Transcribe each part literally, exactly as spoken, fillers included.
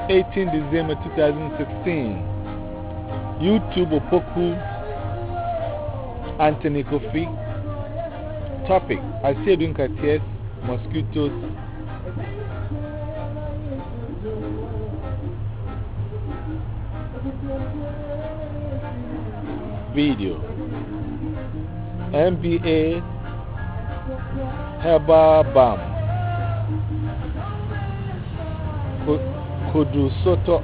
eighteenth December two thousand sixteen. YouTube Opoku Anthony Kofi. Topic: I see Dunkatiers, mosquitoes. Video: N B A Herbal Balm Kodu Soto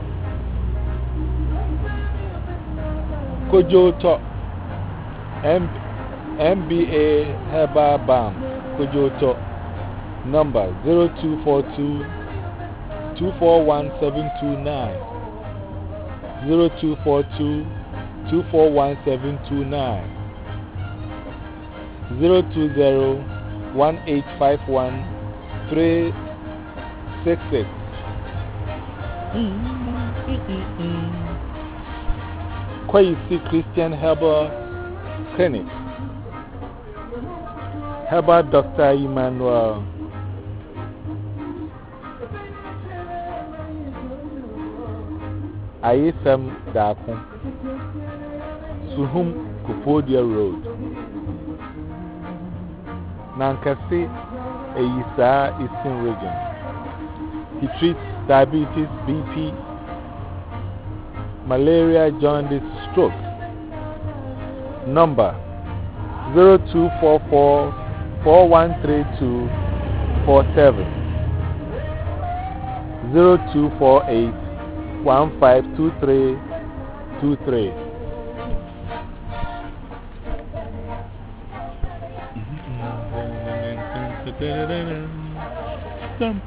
Kojoto M N B A Herbal Balm Kojoto. Number zero two four two, two four one seven two nine. zero two four two, two four one seven two nine. zero two zero, one eight five one, three six six. Kwesi Christian Herbal Clinic. Herbal Doctor Emmanuel. Ayefem Dakum. Suhum Kupodia Road. Nankasi Eyisa Eastern Region. He treats diabetes, B P, malaria, jaundice, stroke. Number zero two four four, four one three two four seven. zero two four eight, one five two three two three.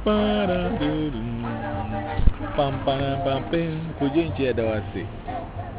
Pampana pampin, Kujinchi Adawasi.